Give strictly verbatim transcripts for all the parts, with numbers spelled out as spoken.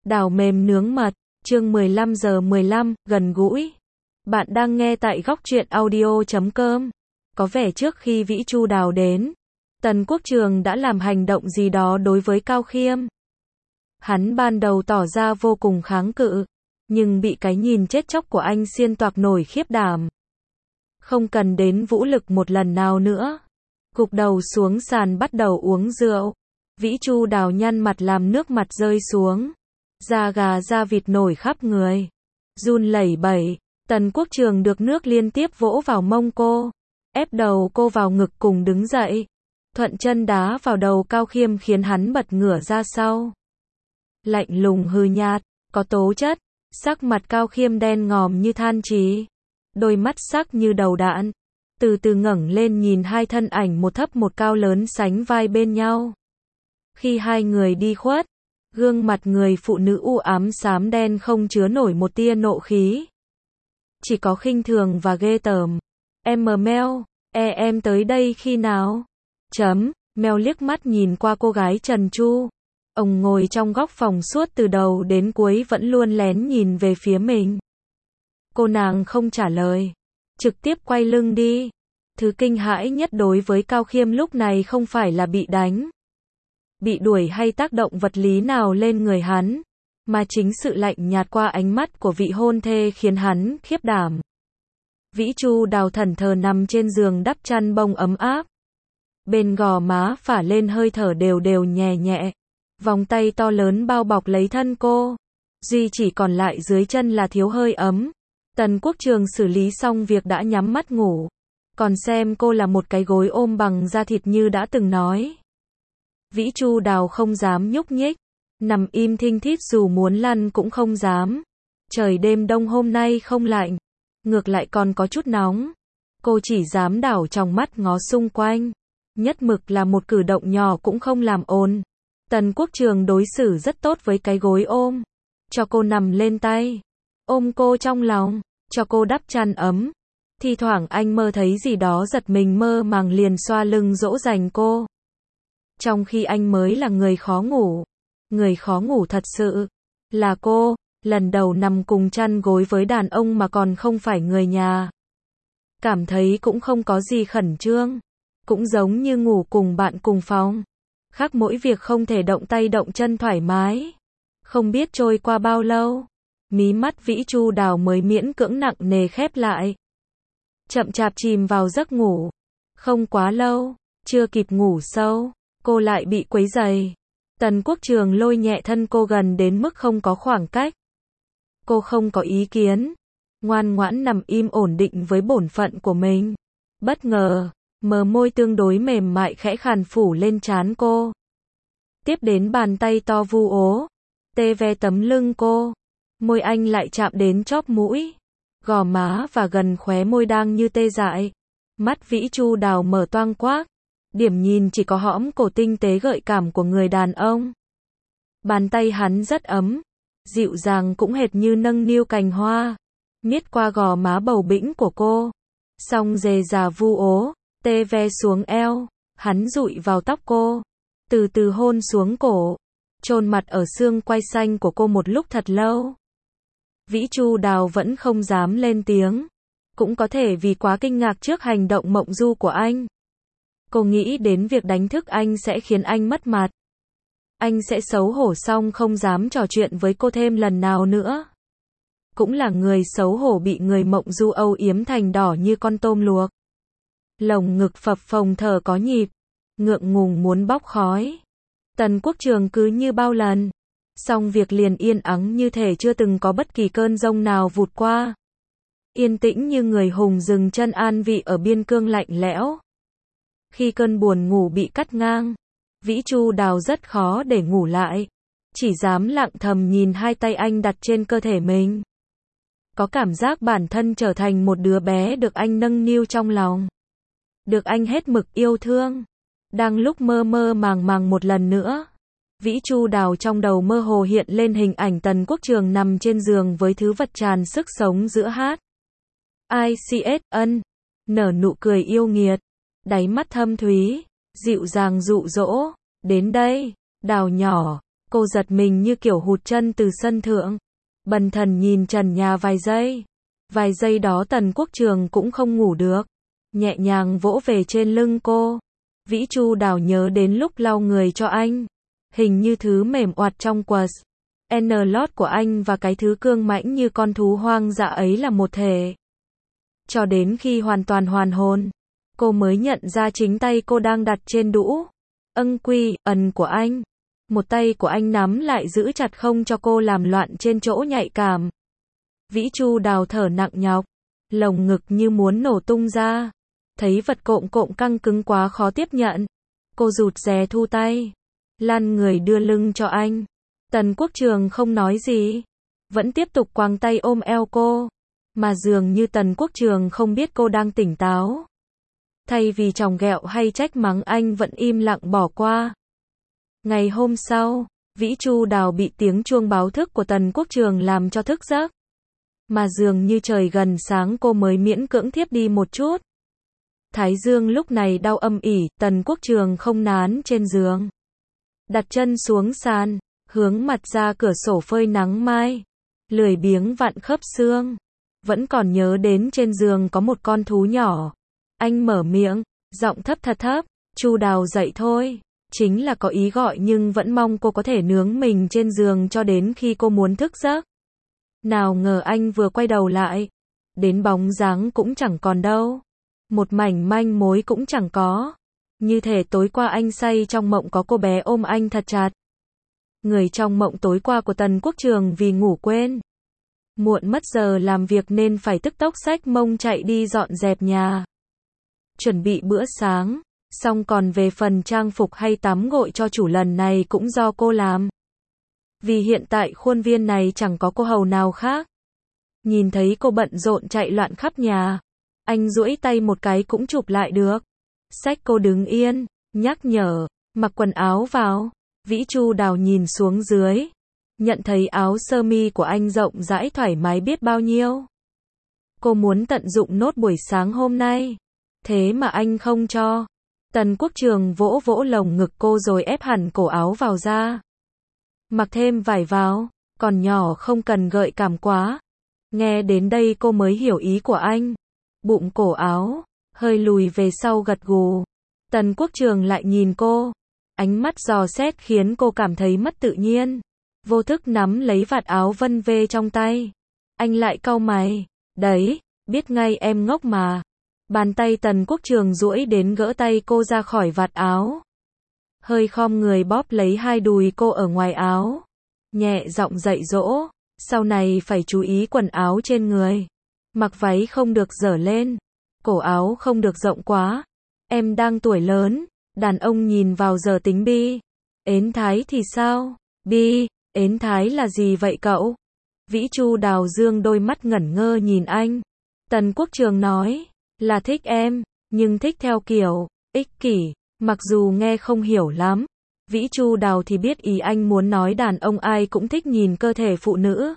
Đào mềm nướng mật, chương mười lăm giờ mười lăm, gần gũi. Bạn đang nghe tại góc truyện audio chấm com. Có vẻ trước khi Vĩ Chu Đào đến, Tần Quốc Trường đã làm hành động gì đó đối với Cao Khiêm. Hắn ban đầu tỏ ra vô cùng kháng cự, nhưng bị cái nhìn chết chóc của anh xiên toạc nổi khiếp đảm. Không cần đến vũ lực một lần nào nữa. Gục đầu xuống sàn bắt đầu uống rượu. Vĩ Chu Đào nhăn mặt làm nước mặt rơi xuống. Da gà da vịt nổi khắp người. Run lẩy bẩy. Tần Quốc Trường được nước liên tiếp vỗ vào mông cô. Ép đầu cô vào ngực cùng đứng dậy. Thuận chân đá vào đầu Cao Khiêm khiến hắn bật ngửa ra sau. Lạnh lùng hừ nhạt, có tố chất. Sắc mặt Cao Khiêm đen ngòm như than trì. Đôi mắt sắc như đầu đạn. Từ từ ngẩng lên nhìn hai thân ảnh một thấp một cao lớn sánh vai bên nhau. Khi hai người đi khuất, gương mặt người phụ nữ u ám xám đen không chứa nổi một tia nộ khí. Chỉ có khinh thường và ghê tởm. Em mờ meo, e em tới đây khi nào? Chấm, meo liếc mắt nhìn qua cô gái Trần Chu. Ông ngồi trong góc phòng suốt từ đầu đến cuối vẫn luôn lén nhìn về phía mình. Cô nàng không trả lời. Trực tiếp quay lưng đi. Thứ kinh hãi nhất đối với Cao Khiêm lúc này không phải là bị đánh, bị đuổi hay tác động vật lý nào lên người hắn, mà chính sự lạnh nhạt qua ánh mắt của vị hôn thê khiến hắn khiếp đảm. Vĩ Chu Đào thẫn thờ nằm trên giường đắp chăn bông ấm áp. Bên gò má phả lên hơi thở đều đều nhẹ nhẹ. Vòng tay to lớn bao bọc lấy thân cô. Duy chỉ còn lại dưới chân là thiếu hơi ấm. Tần Quốc Trường xử lý xong việc đã nhắm mắt ngủ. Còn xem cô là một cái gối ôm bằng da thịt như đã từng nói. Vĩ Chu Đào không dám nhúc nhích. Nằm im thinh thít dù muốn lăn cũng không dám. Trời đêm đông hôm nay không lạnh. Ngược lại còn có chút nóng. Cô chỉ dám đảo tròng mắt ngó xung quanh. Nhất mực là một cử động nhỏ cũng không làm ồn. Tần Quốc Trường đối xử rất tốt với cái gối ôm. Cho cô nằm lên tay. Ôm cô trong lòng. Cho cô đắp chăn ấm. Thi thoảng anh mơ thấy gì đó giật mình mơ màng liền xoa lưng dỗ dành cô. Trong khi anh mới là người khó ngủ. Người khó ngủ thật sự là cô, lần đầu nằm cùng chăn gối với đàn ông mà còn không phải người nhà. Cảm thấy cũng không có gì khẩn trương. Cũng giống như ngủ cùng bạn cùng phòng. Khác mỗi việc không thể động tay động chân thoải mái. Không biết trôi qua bao lâu. Mí mắt Vĩ Chu Đào mới miễn cưỡng nặng nề khép lại. Chậm chạp chìm vào giấc ngủ. Không quá lâu, chưa kịp ngủ sâu, cô lại bị quấy rầy. Tần Quốc Trường lôi nhẹ thân cô gần đến mức không có khoảng cách. Cô không có ý kiến. Ngoan ngoãn nằm im ổn định với bổn phận của mình. Bất ngờ, mờ môi tương đối mềm mại khẽ khàn phủ lên trán cô. Tiếp đến bàn tay to vu ố. Tê ve tấm lưng cô. Môi anh lại chạm đến chóp mũi. Gò má và gần khóe môi đang như tê dại. Mắt Vĩ Chu Đào mở toang quác. Điểm nhìn chỉ có hõm cổ tinh tế gợi cảm của người đàn ông. Bàn tay hắn rất ấm. Dịu dàng cũng hệt như nâng niu cành hoa. Miết qua gò má bầu bĩnh của cô. Xong dề già vu ố. Tê ve xuống eo. Hắn dụi vào tóc cô. Từ từ hôn xuống cổ. Chôn mặt ở xương quai xanh của cô một lúc thật lâu. Vĩ Chu Đào vẫn không dám lên tiếng. Cũng có thể vì quá kinh ngạc trước hành động mộng du của anh. Cô nghĩ đến việc đánh thức anh sẽ khiến anh mất mặt. Anh sẽ xấu hổ xong không dám trò chuyện với cô thêm lần nào nữa. Cũng là người xấu hổ bị người mộng du âu yếm thành đỏ như con tôm luộc. Lồng ngực phập phồng thở có nhịp. Ngượng ngùng muốn bốc khói. Tần Quốc Trường cứ như bao lần. Xong việc liền yên ắng như thể chưa từng có bất kỳ cơn giông nào vụt qua. Yên tĩnh như người hùng dừng chân an vị ở biên cương lạnh lẽo. Khi cơn buồn ngủ bị cắt ngang, Vĩ Chu Đào rất khó để ngủ lại. Chỉ dám lặng thầm nhìn hai tay anh đặt trên cơ thể mình. Có cảm giác bản thân trở thành một đứa bé được anh nâng niu trong lòng. Được anh hết mực yêu thương. Đang lúc mơ mơ màng màng một lần nữa. Vĩ Chu Đào trong đầu mơ hồ hiện lên hình ảnh Tần Quốc Trường nằm trên giường với thứ vật tràn sức sống giữa hát. I C S ân. Nở nụ cười yêu nghiệt. Đáy mắt thâm thúy. Dịu dàng dụ dỗ. Đến đây. Đào nhỏ. Cô giật mình như kiểu hụt chân từ sân thượng. Bần thần nhìn trần nhà vài giây. Vài giây đó Tần Quốc Trường cũng không ngủ được. Nhẹ nhàng vỗ về trên lưng cô. Vĩ Chu Đào nhớ đến lúc lau người cho anh. Hình như thứ mềm oặt trong quần N-lót của anh và cái thứ cương mãnh như con thú hoang dã ấy là một thể. Cho đến khi hoàn toàn hoàn hồn, cô mới nhận ra chính tay cô đang đặt trên đũ. Âng quy, ẩn của anh. Một tay của anh nắm lại giữ chặt không cho cô làm loạn trên chỗ nhạy cảm. Vĩ Chu Đào thở nặng nhọc, lồng ngực như muốn nổ tung ra. Thấy vật cộm cộm căng cứng quá khó tiếp nhận. Cô rụt rè thu tay, lăn người đưa lưng cho anh. Tần Quốc Trường không nói gì, vẫn tiếp tục quàng tay ôm eo cô. Mà dường như Tần Quốc Trường không biết cô đang tỉnh táo. Thay vì chòng ghẹo hay trách mắng anh vẫn im lặng bỏ qua. Ngày hôm sau, Vĩ Chu Đào bị tiếng chuông báo thức của Tần Quốc Trường làm cho thức giấc. Mà dường như trời gần sáng cô mới miễn cưỡng thiếp đi một chút. Thái dương lúc này đau âm ỉ, Tần Quốc Trường không nán trên giường. Đặt chân xuống sàn, hướng mặt ra cửa sổ phơi nắng mai. Lười biếng vặn khớp xương. Vẫn còn nhớ đến trên giường có một con thú nhỏ. Anh mở miệng, giọng thấp thật thấp, Chu Đào dậy thôi. Chính là có ý gọi nhưng vẫn mong cô có thể nướng mình trên giường cho đến khi cô muốn thức giấc. Nào ngờ anh vừa quay đầu lại, đến bóng dáng cũng chẳng còn đâu. Một mảnh manh mối cũng chẳng có. Như thể tối qua anh say trong mộng có cô bé ôm anh thật chặt. Người trong mộng tối qua của Tần Quốc Trường vì ngủ quên. Muộn mất giờ làm việc nên phải tức tốc xách mông chạy đi dọn dẹp nhà. Chuẩn bị bữa sáng, xong còn về phần trang phục hay tắm gội cho chủ lần này cũng do cô làm. Vì hiện tại khuôn viên này chẳng có cô hầu nào khác. Nhìn thấy cô bận rộn chạy loạn khắp nhà, anh duỗi tay một cái cũng chụp lại được. Xách cô đứng yên, nhắc nhở, mặc quần áo vào. Vĩ Chu Đào nhìn xuống dưới, nhận thấy áo sơ mi của anh rộng rãi thoải mái biết bao nhiêu. Cô muốn tận dụng nốt buổi sáng hôm nay, thế mà anh không cho. Tần Quốc Trường vỗ vỗ lồng ngực cô rồi ép hẳn cổ áo vào da. Mặc thêm vải vào, còn nhỏ không cần gợi cảm quá. Nghe đến đây cô mới hiểu ý của anh. Bụng cổ áo, hơi lùi về sau gật gù. Tần Quốc Trường lại nhìn cô. Ánh mắt dò xét khiến cô cảm thấy mất tự nhiên. Vô thức nắm lấy vạt áo vân vê trong tay. Anh lại cau mày. Đấy, biết ngay em ngốc mà. Bàn tay Tần Quốc Trường duỗi đến gỡ tay cô ra khỏi vạt áo. Hơi khom người bóp lấy hai đùi cô ở ngoài áo. Nhẹ giọng dạy dỗ. Sau này phải chú ý quần áo trên người. Mặc váy không được dở lên. Cổ áo không được rộng quá. Em đang tuổi lớn. Đàn ông nhìn vào giờ tính bi. Ến thái thì sao? Bi, ến thái là gì vậy cậu? Vĩ Chu Đào dương đôi mắt ngẩn ngơ nhìn anh. Tần Quốc Trường nói, là thích em, nhưng thích theo kiểu ích kỷ, mặc dù nghe không hiểu lắm. Vĩ Chu Đào thì biết ý anh muốn nói đàn ông ai cũng thích nhìn cơ thể phụ nữ.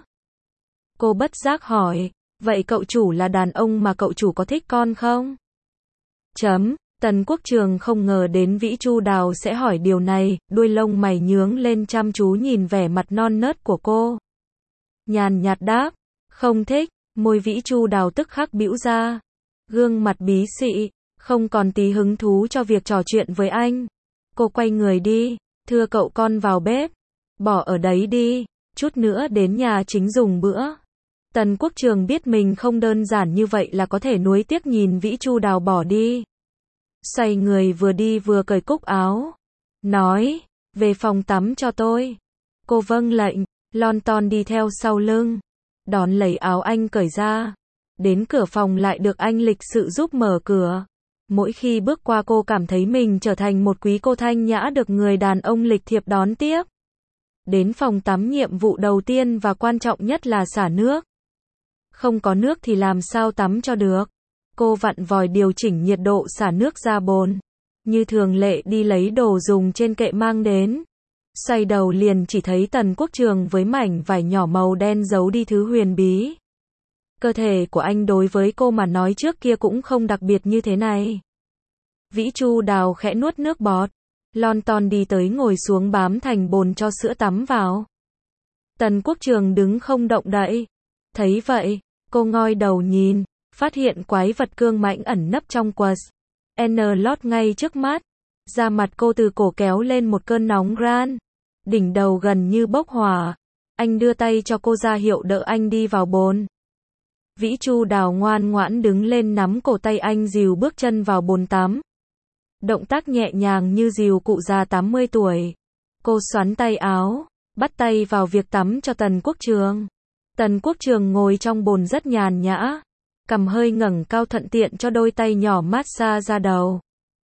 Cô bất giác hỏi, vậy cậu chủ là đàn ông mà cậu chủ có thích con không? Chấm. Tần Quốc Trường không ngờ đến Vĩ Chu Đào sẽ hỏi điều này, đuôi lông mày nhướng lên chăm chú nhìn vẻ mặt non nớt của cô. Nhàn nhạt đáp, không thích, môi Vĩ Chu Đào tức khắc bĩu ra. Gương mặt bí xị, không còn tí hứng thú cho việc trò chuyện với anh. Cô quay người đi, thưa cậu con vào bếp. Bỏ ở đấy đi, chút nữa đến nhà chính dùng bữa. Tần Quốc Trường biết mình không đơn giản như vậy là có thể nuối tiếc nhìn Vĩ Chu Đào bỏ đi. Xoay người vừa đi vừa cởi cúc áo. Nói, về phòng tắm cho tôi. Cô vâng lệnh, lon ton đi theo sau lưng. Đón lấy áo anh cởi ra. Đến cửa phòng lại được anh lịch sự giúp mở cửa. Mỗi khi bước qua cô cảm thấy mình trở thành một quý cô thanh nhã được người đàn ông lịch thiệp đón tiếp. Đến phòng tắm nhiệm vụ đầu tiên và quan trọng nhất là xả nước. Không có nước thì làm sao tắm cho được. Cô vặn vòi điều chỉnh nhiệt độ xả nước ra bồn. Như thường lệ đi lấy đồ dùng trên kệ mang đến. Xoay đầu liền chỉ thấy Tần Quốc Trường với mảnh vải nhỏ màu đen giấu đi thứ huyền bí. Cơ thể của anh đối với cô mà nói trước kia cũng không đặc biệt như thế này. Vĩ Chu Đào khẽ nuốt nước bọt. lon ton đi tới ngồi xuống bám thành bồn cho sữa tắm vào. Tần Quốc Trường đứng không động đậy. Thấy vậy, cô ngoi đầu nhìn, phát hiện quái vật cương mãnh ẩn nấp trong quần N lót ngay trước mắt. Da mặt cô từ cổ kéo lên một cơn nóng ran. Đỉnh đầu gần như bốc hỏa. Anh đưa tay cho cô ra hiệu đỡ anh đi vào bồn. Vĩ Chu Đào ngoan ngoãn đứng lên nắm cổ tay anh dìu bước chân vào bồn tắm. Động tác nhẹ nhàng như dìu cụ già tám mươi tuổi. Cô xoắn tay áo, bắt tay vào việc tắm cho Tần Quốc Trường. Tần Quốc Trường ngồi trong bồn rất nhàn nhã, cằm hơi ngẩng cao thuận tiện cho đôi tay nhỏ massage da đầu.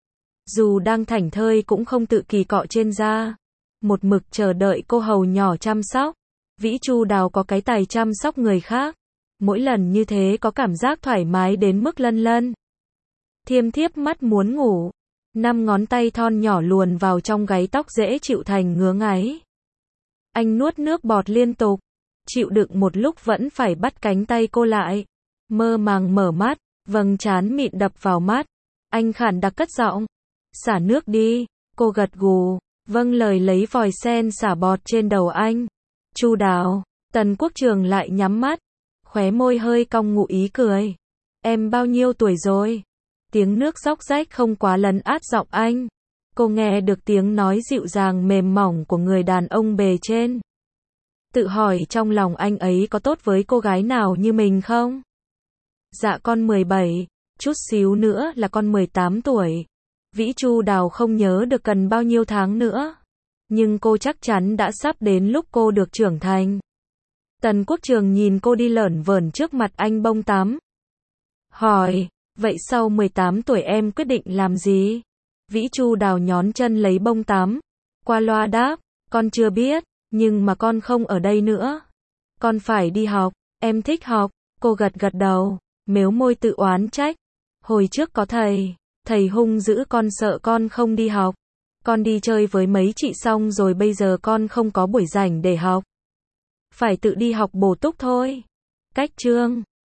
Dù đang thảnh thơi cũng không tự kỳ cọ trên da. Một mực chờ đợi cô hầu nhỏ chăm sóc. Vĩ Chu Đào có cái tài chăm sóc người khác. Mỗi lần như thế có cảm giác thoải mái đến mức lân lân. Thiêm thiếp mắt muốn ngủ. Năm ngón tay thon nhỏ luồn vào trong gáy tóc dễ chịu thành ngứa ngáy. Anh nuốt nước bọt liên tục. Chịu đựng một lúc vẫn phải bắt cánh tay cô lại. Mơ màng mở mắt, vầng trán mịn đập vào mắt. Anh khản đặc cất giọng. Xả nước đi. Cô gật gù, vâng lời lấy vòi sen xả bọt trên đầu anh. Chu Đào. Tần Quốc Trường lại nhắm mắt, khóe môi hơi cong ngụ ý cười. Em bao nhiêu tuổi rồi? Tiếng nước róc rách không quá lấn át giọng anh. Cô nghe được tiếng nói dịu dàng mềm mỏng của người đàn ông bề trên. Tự hỏi trong lòng anh ấy có tốt với cô gái nào như mình không? Dạ con mười bảy, chút xíu nữa là con mười tám tuổi. Vĩ Chu Đào không nhớ được cần bao nhiêu tháng nữa. Nhưng cô chắc chắn đã sắp đến lúc cô được trưởng thành. Tần Quốc Trường nhìn cô đi lởn vởn trước mặt anh bông tắm. Hỏi, vậy sau mười tám tuổi em quyết định làm gì? Vĩ Chu Đào nhón chân lấy bông tắm. Qua loa đáp, con chưa biết, nhưng mà con không ở đây nữa. Con phải đi học, em thích học. Cô gật gật đầu, mếu môi tự oán trách. Hồi trước có thầy, thầy hung dữ con sợ con không đi học. Con đi chơi với mấy chị xong rồi bây giờ con không có buổi rảnh để học. Phải tự đi học bổ túc thôi. Cách chương